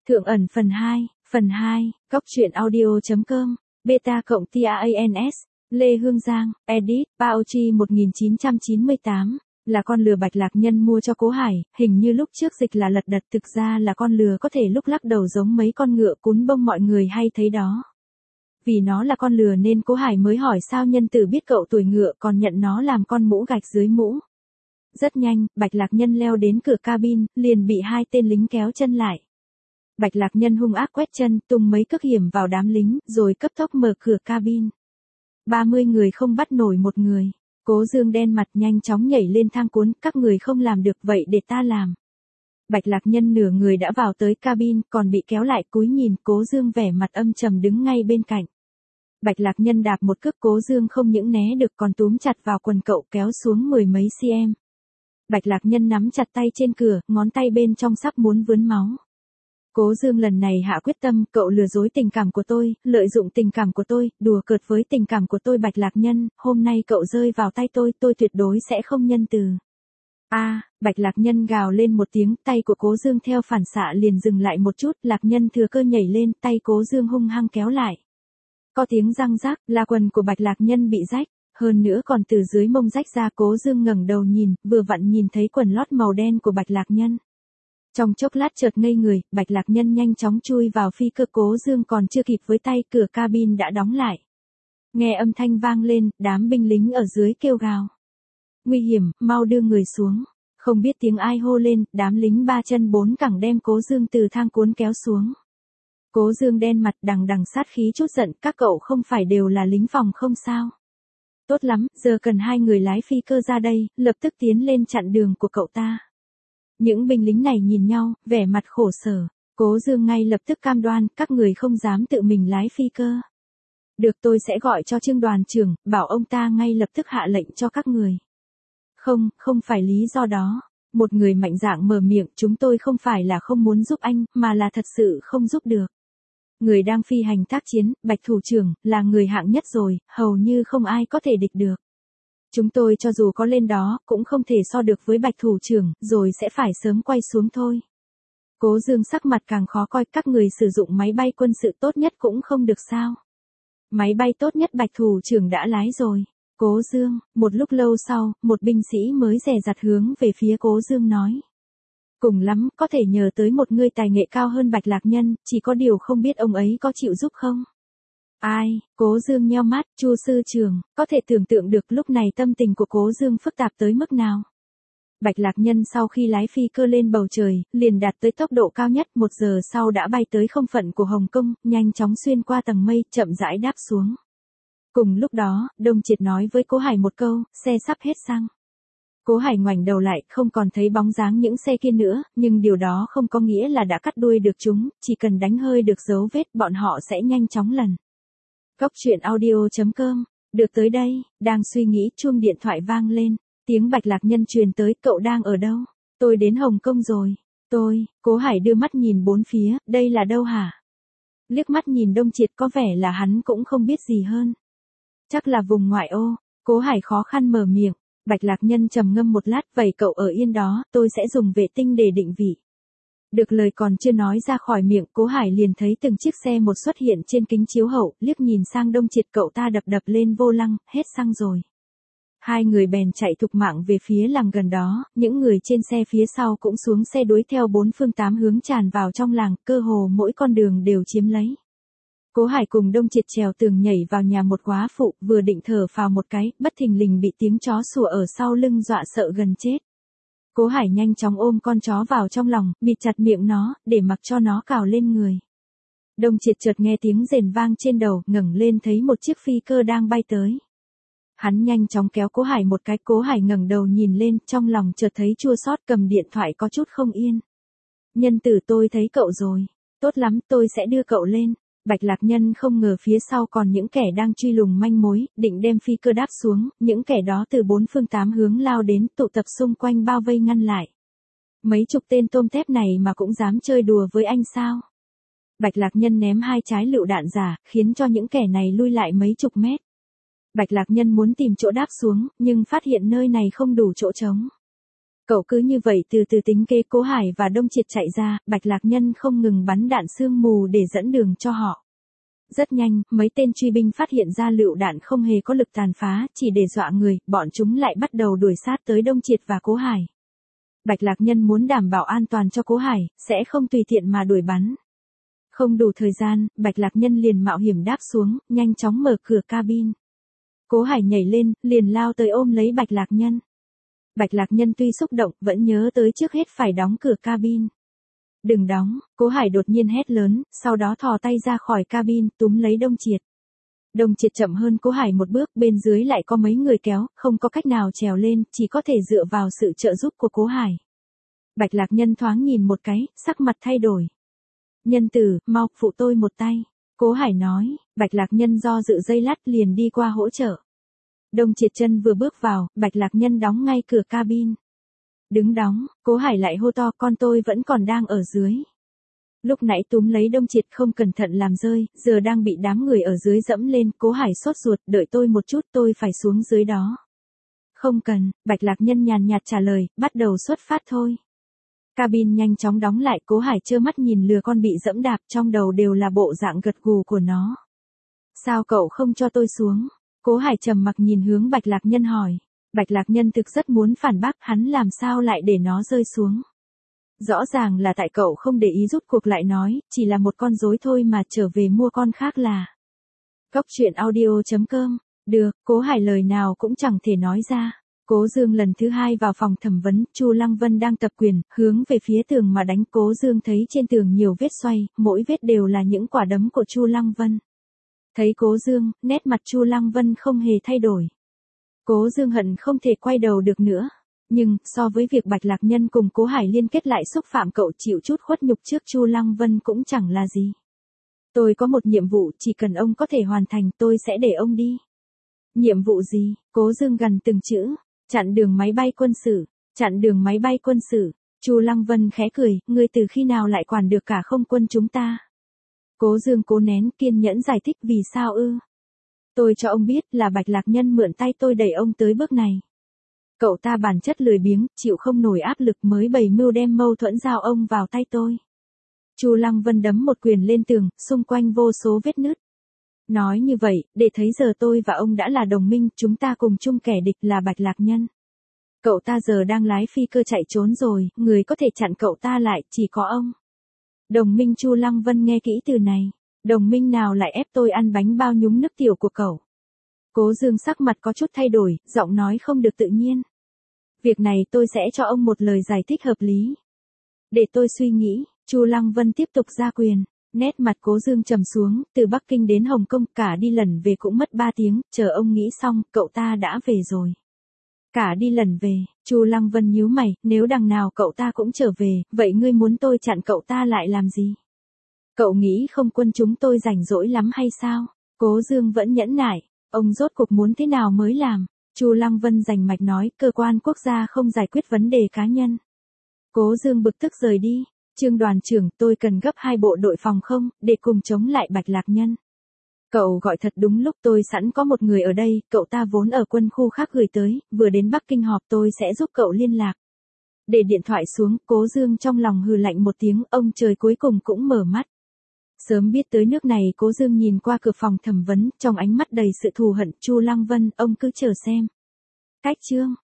Thượng ẩn phần 2, Cóc truyện audio.com, beta cộng TAANS, Lê Hương Giang, edit, Paochi 1998, là con lừa Bạch Lạc Nhân mua cho Cố Hải, hình như lúc trước dịch là lật đật, thực ra là con lừa có thể lúc lắc đầu giống mấy con ngựa cún bông mọi người hay thấy đó. Vì nó là con lừa nên Cố Hải mới hỏi sao nhân tử biết cậu tuổi ngựa còn nhận nó làm con mũ gạch dưới mũ. Rất nhanh, Bạch Lạc Nhân leo đến cửa cabin, liền bị hai tên lính kéo chân lại. Bạch Lạc Nhân hung ác quét chân, tung mấy cước hiểm vào đám lính, rồi cấp tốc mở cửa cabin. 30 người không bắt nổi một người. Cố Dương đen mặt nhanh chóng nhảy lên thang cuốn, các người không làm được vậy để ta làm. Bạch Lạc Nhân nửa người đã vào tới cabin, còn bị kéo lại cúi nhìn, Cố Dương vẻ mặt âm trầm đứng ngay bên cạnh. Bạch Lạc Nhân đạp một cước, Cố Dương không những né được còn túm chặt vào quần cậu kéo xuống 10 mấy cm. Bạch Lạc Nhân nắm chặt tay trên cửa, ngón tay bên trong sắp muốn vươn máu. Cố Dương lần này hạ quyết tâm, cậu lừa dối tình cảm của tôi, lợi dụng tình cảm của tôi, đùa cợt với tình cảm của tôi Bạch Lạc Nhân, hôm nay cậu rơi vào tay tôi tuyệt đối sẽ không nhân từ. Bạch Lạc Nhân gào lên một tiếng, tay của Cố Dương theo phản xạ liền dừng lại một chút, Lạc Nhân thừa cơ nhảy lên, tay Cố Dương hung hăng kéo lại. Có tiếng răng rác, là quần của Bạch Lạc Nhân bị rách, hơn nữa còn từ dưới mông rách ra. Cố Dương ngẩng đầu nhìn, vừa vặn nhìn thấy quần lót màu đen của Bạch Lạc Nhân. Trong chốc lát chợt ngây người, Bạch Lạc Nhân nhanh chóng chui vào phi cơ, Cố Dương còn chưa kịp với tay, cửa cabin đã đóng lại. Nghe âm thanh vang lên, đám binh lính ở dưới kêu gào. Nguy hiểm, mau đưa người xuống. Không biết tiếng ai hô lên, đám lính ba chân bốn cẳng đem Cố Dương từ thang cuốn kéo xuống. Cố Dương đen mặt đằng đằng sát khí chút giận, các cậu không phải đều là lính phòng không sao? Tốt lắm, giờ cần hai người lái phi cơ ra đây, lập tức tiến lên chặn đường của cậu ta. Những binh lính này nhìn nhau, vẻ mặt khổ sở. Cố Dương ngay lập tức cam đoan, các người không dám tự mình lái phi cơ. Được, tôi sẽ gọi cho Trương đoàn trưởng, bảo ông ta ngay lập tức hạ lệnh cho các người. Không phải lý do đó. Một người mạnh dạn mở miệng, chúng tôi không phải là không muốn giúp anh, mà là thật sự không giúp được. Người đang phi hành tác chiến, Bạch thủ trưởng, là người hạng nhất rồi, hầu như không ai có thể địch được. Chúng tôi cho dù có lên đó, cũng không thể so được với Bạch thủ trưởng, rồi sẽ phải sớm quay xuống thôi. Cố Dương sắc mặt càng khó coi, các người sử dụng máy bay quân sự tốt nhất cũng không được sao. Máy bay tốt nhất Bạch thủ trưởng đã lái rồi. Cố Dương, một lúc lâu sau, một binh sĩ mới dè dặt hướng về phía Cố Dương nói. Cùng lắm, có thể nhờ tới một người tài nghệ cao hơn Bạch Lạc Nhân, chỉ có điều không biết ông ấy có chịu giúp không? Ai? Cố Dương nheo mắt, Chu sư trưởng, có thể tưởng tượng được lúc này tâm tình của Cố Dương phức tạp tới mức nào. Bạch Lạc Nhân sau khi lái phi cơ lên bầu trời, liền đạt tới tốc độ cao nhất, 1 giờ sau đã bay tới không phận của Hồng Kông, nhanh chóng xuyên qua tầng mây, chậm rãi đáp xuống. Cùng lúc đó, Đông Triệt nói với Cố Hải một câu, xe sắp hết xăng. Cố Hải ngoảnh đầu lại, không còn thấy bóng dáng những xe kia nữa, nhưng điều đó không có nghĩa là đã cắt đuôi được chúng, chỉ cần đánh hơi được dấu vết, bọn họ sẽ nhanh chóng lần. Cóc truyện audio.com, được tới đây, đang suy nghĩ, chuông điện thoại vang lên, tiếng Bạch Lạc Nhân truyền tới, cậu đang ở đâu? Tôi đến Hồng Kông rồi. Cố Hải đưa mắt nhìn bốn phía, đây là đâu hả? Liếc mắt nhìn Đông Triệt, có vẻ là hắn cũng không biết gì hơn. Chắc là vùng ngoại ô. Cố Hải khó khăn mở miệng. Bạch Lạc Nhân trầm ngâm một lát, vậy cậu ở yên đó, tôi sẽ dùng vệ tinh để định vị. Được lời còn chưa nói ra khỏi miệng, Cố Hải liền thấy từng chiếc xe một xuất hiện trên kính chiếu hậu, liếc nhìn sang Đông Triệt, cậu ta đập lên vô lăng, hết xăng rồi. Hai người bèn chạy thục mạng về phía làng gần đó, những người trên xe phía sau cũng xuống xe đuổi theo 4 phương 8 hướng tràn vào trong làng, cơ hồ mỗi con đường đều chiếm lấy. Cố Hải cùng Đông Triệt trèo tường nhảy vào nhà một góa phụ, vừa định thở phào một cái, bất thình lình bị tiếng chó sủa ở sau lưng dọa sợ gần chết. Cố Hải nhanh chóng ôm con chó vào trong lòng, bịt chặt miệng nó, để mặc cho nó cào lên người. Đông Triệt chợt nghe tiếng rền vang trên đầu, ngẩng lên thấy một chiếc phi cơ đang bay tới. Hắn nhanh chóng kéo Cố Hải một cái, Cố Hải ngẩng đầu nhìn lên, trong lòng chợt thấy chua xót, cầm điện thoại có chút không yên. Nhân tử, tôi thấy cậu rồi. Tốt lắm, tôi sẽ đưa cậu lên. Bạch Lạc Nhân không ngờ phía sau còn những kẻ đang truy lùng manh mối, định đem phi cơ đáp xuống, những kẻ đó từ 4 phương 8 hướng lao đến, tụ tập xung quanh bao vây ngăn lại. Mấy chục tên tôm tép này mà cũng dám chơi đùa với anh sao? Bạch Lạc Nhân ném 2 trái lựu đạn giả, khiến cho những kẻ này lui lại mấy chục mét. Bạch Lạc Nhân muốn tìm chỗ đáp xuống, nhưng phát hiện nơi này không đủ chỗ trống. Cậu cứ như vậy từ từ tính kế Cố Hải và Đông Triệt chạy ra, Bạch Lạc Nhân không ngừng bắn đạn sương mù để dẫn đường cho họ. Rất nhanh, mấy tên truy binh phát hiện ra lựu đạn không hề có lực tàn phá, chỉ để dọa người, bọn chúng lại bắt đầu đuổi sát tới Đông Triệt và Cố Hải. Bạch Lạc Nhân muốn đảm bảo an toàn cho Cố Hải, sẽ không tùy tiện mà đuổi bắn. Không đủ thời gian, Bạch Lạc Nhân liền mạo hiểm đáp xuống, nhanh chóng mở cửa cabin. Cố Hải nhảy lên, liền lao tới ôm lấy Bạch Lạc Nhân. Bạch Lạc Nhân tuy xúc động, vẫn nhớ tới trước hết phải đóng cửa cabin. Đừng đóng, Cố Hải đột nhiên hét lớn, sau đó thò tay ra khỏi cabin, túm lấy Đông Triệt. Đông Triệt chậm hơn Cố Hải một bước, bên dưới lại có mấy người kéo, không có cách nào trèo lên, chỉ có thể dựa vào sự trợ giúp của Cố Hải. Bạch Lạc Nhân thoáng nhìn một cái, sắc mặt thay đổi. Nhân tử, mau, phụ tôi một tay. Cố Hải nói, Bạch Lạc Nhân do dự giây lát liền đi qua hỗ trợ. Đông Triệt chân vừa bước vào, Bạch Lạc Nhân đóng ngay cửa cabin. Đứng đóng, Cố Hải lại hô to, con tôi vẫn còn đang ở dưới. Lúc nãy túm lấy Đông Triệt không cẩn thận làm rơi, giờ đang bị đám người ở dưới dẫm lên, Cố Hải sốt ruột, đợi tôi một chút, tôi phải xuống dưới đó. Không cần, Bạch Lạc Nhân nhàn nhạt trả lời, bắt đầu xuất phát thôi. Cabin nhanh chóng đóng lại, Cố Hải trơ mắt nhìn lừa con bị dẫm đạp, trong đầu đều là bộ dạng gật gù của nó. Sao cậu không cho tôi xuống? Cố Hải trầm mặc nhìn hướng Bạch Lạc Nhân hỏi. Bạch Lạc Nhân thực rất muốn phản bác, hắn làm sao lại để nó rơi xuống. Rõ ràng là tại cậu không để ý, rút cuộc lại nói, chỉ là một con rối thôi mà, trở về mua con khác là. Cóc truyện audio.com. Được, Cố Hải lời nào cũng chẳng thể nói ra. Cố Dương lần thứ hai vào phòng thẩm vấn, Chu Lăng Vân đang tập quyền, hướng về phía tường mà đánh. Cố Dương thấy trên tường nhiều vết xoay, mỗi vết đều là những quả đấm của Chu Lăng Vân. Thấy Cố Dương, nét mặt Chu Lăng Vân không hề thay đổi. Cố Dương hận không thể quay đầu được nữa. Nhưng, so với việc Bạch Lạc Nhân cùng Cố Hải liên kết lại xúc phạm cậu, chịu chút khuất nhục trước Chu Lăng Vân cũng chẳng là gì. Tôi có một nhiệm vụ, chỉ cần ông có thể hoàn thành, tôi sẽ để ông đi. Nhiệm vụ gì? Cố Dương gần từng chữ. Chặn đường máy bay quân sự. Chặn đường máy bay quân sự. Chu Lăng Vân khẽ cười, ngươi từ khi nào lại quản được cả không quân chúng ta? Cố Dương cố nén, kiên nhẫn giải thích, vì sao ư? Tôi cho ông biết là Bạch Lạc Nhân mượn tay tôi đẩy ông tới bước này. Cậu ta bản chất lười biếng, chịu không nổi áp lực mới bày mưu đem mâu thuẫn giao ông vào tay tôi. Chu Lăng Vân đấm một quyền lên tường, xung quanh vô số vết nứt. Nói như vậy, để thấy giờ tôi và ông đã là đồng minh, chúng ta cùng chung kẻ địch là Bạch Lạc Nhân. Cậu ta giờ đang lái phi cơ chạy trốn rồi, người có thể chặn cậu ta lại, chỉ có ông. Đồng minh. Chu Lăng Vân nghe kỹ từ này. Đồng minh nào lại ép tôi ăn bánh bao nhúng nước tiểu của cậu? Cố Dương sắc mặt có chút thay đổi, giọng nói không được tự nhiên. Việc này tôi sẽ cho ông một lời giải thích hợp lý. Để tôi suy nghĩ. Chu Lăng Vân tiếp tục ra quyền. Nét mặt Cố Dương trầm xuống, từ Bắc Kinh đến Hồng Kông cả đi lần về cũng mất 3 tiếng, chờ ông nghĩ xong, cậu ta đã về rồi. Cả đi lần về, Chu Lăng Vân nhíu mày, nếu đằng nào cậu ta cũng trở về, vậy ngươi muốn tôi chặn cậu ta lại làm gì? Cậu nghĩ không quân chúng tôi rảnh rỗi lắm hay sao? Cố Dương vẫn nhẫn nại, ông rốt cuộc muốn thế nào mới làm? Chu Lăng Vân rành mạch nói, cơ quan quốc gia không giải quyết vấn đề cá nhân. Cố Dương bực tức rời đi. Trương đoàn trưởng, tôi cần gấp 2 bộ đội phòng không, để cùng chống lại Bạch Lạc Nhân. Cậu gọi thật đúng lúc, tôi sẵn có một người ở đây, cậu ta vốn ở quân khu khác gửi tới, vừa đến Bắc Kinh họp, tôi sẽ giúp cậu liên lạc. Để điện thoại xuống, Cố Dương trong lòng hừ lạnh một tiếng, ông trời cuối cùng cũng mở mắt. Sớm biết tới nước này, Cố Dương nhìn qua cửa phòng thẩm vấn, trong ánh mắt đầy sự thù hận. Chu Lăng Vân, ông cứ chờ xem. Cách chương.